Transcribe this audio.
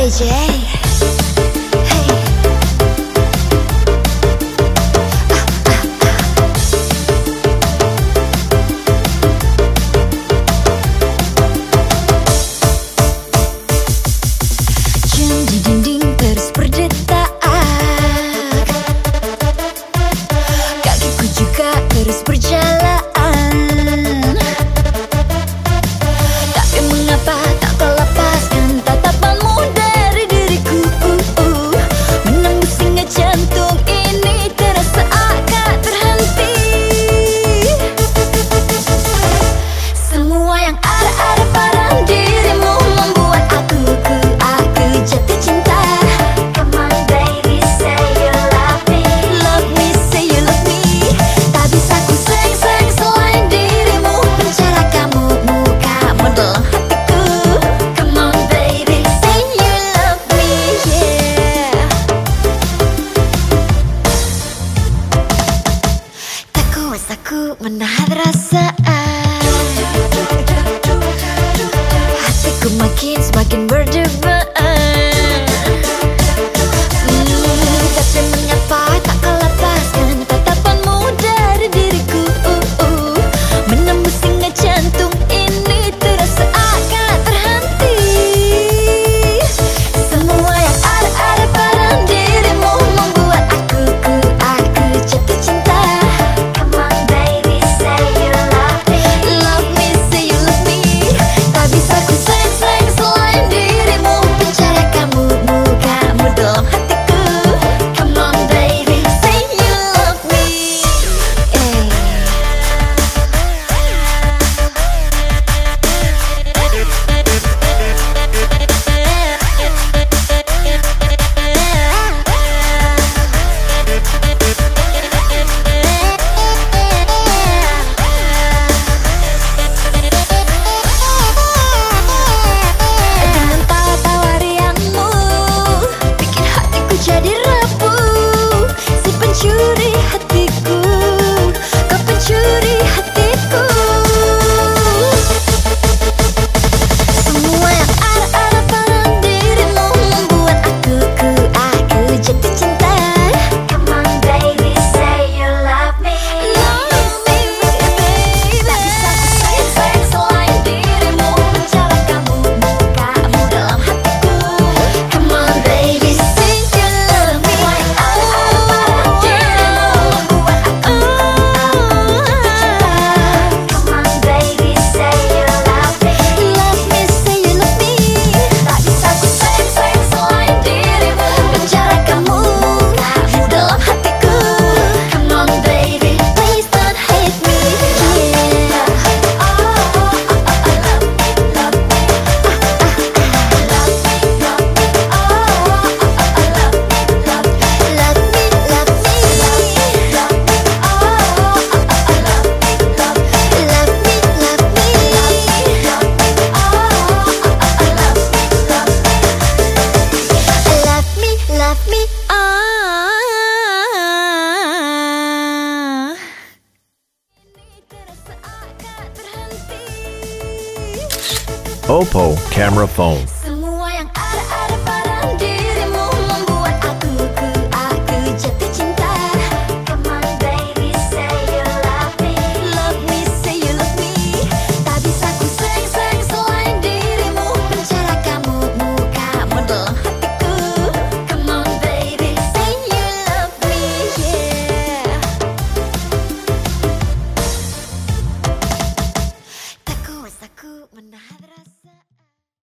AJ. Jam di dinding terus berdetak, kakiku juga terus berjalan. Tapi mengapa tak kau lepaskan tatapanmu dari diriku, menembus hingga jantung ini terasa akan terhenti. Semua yang ada pada dirimu membuat aku jatuh cinta. Come on baby, say you love me. Love me, say you love me. Tak bisa ku sayang selain dirimu. Penjara kamu, mukamu dalam hatiku. Come on baby, say you love me, yeah. Tak kuasa aku menahan rasa, hatiku semakin berdebar. Tapi mengapa tak kau lepaskan tatapanmu dari diriku, menembus hingga jantung ini terasa akan terhenti. Semua yang ada pada dirimu membuat aku jatuh cinta. Come on baby, say you love me. Love me, say you love me. Tak bisa ku sayang selain dirimu. Penjara kamu, mukamu dalam hatiku. Come on baby, say you love me. Dengan tawa-tawa riangmu bikin hatiku jadi rapuh. Si pencuri hatiku, kau pencuri hatiku. Semua yang ada pada dirimu membuat aku jatuh cinta. Come on baby, say you love me. Love me, baby. Tak bisa ku sayang selain dirimu. Penjara kamu, mukamu dalam hatiku. Come on baby, say you love me. Semua yang ada pada dirimu membuat aku jatuh cinta. Come on baby, say you love me. Love me, say you love me. Tak bisa ku sayang selain dirimu. Penjara kamu, mukamu dalam hatiku. Come on baby, please don't hate me, yeah. Love me, Oppo camera phone.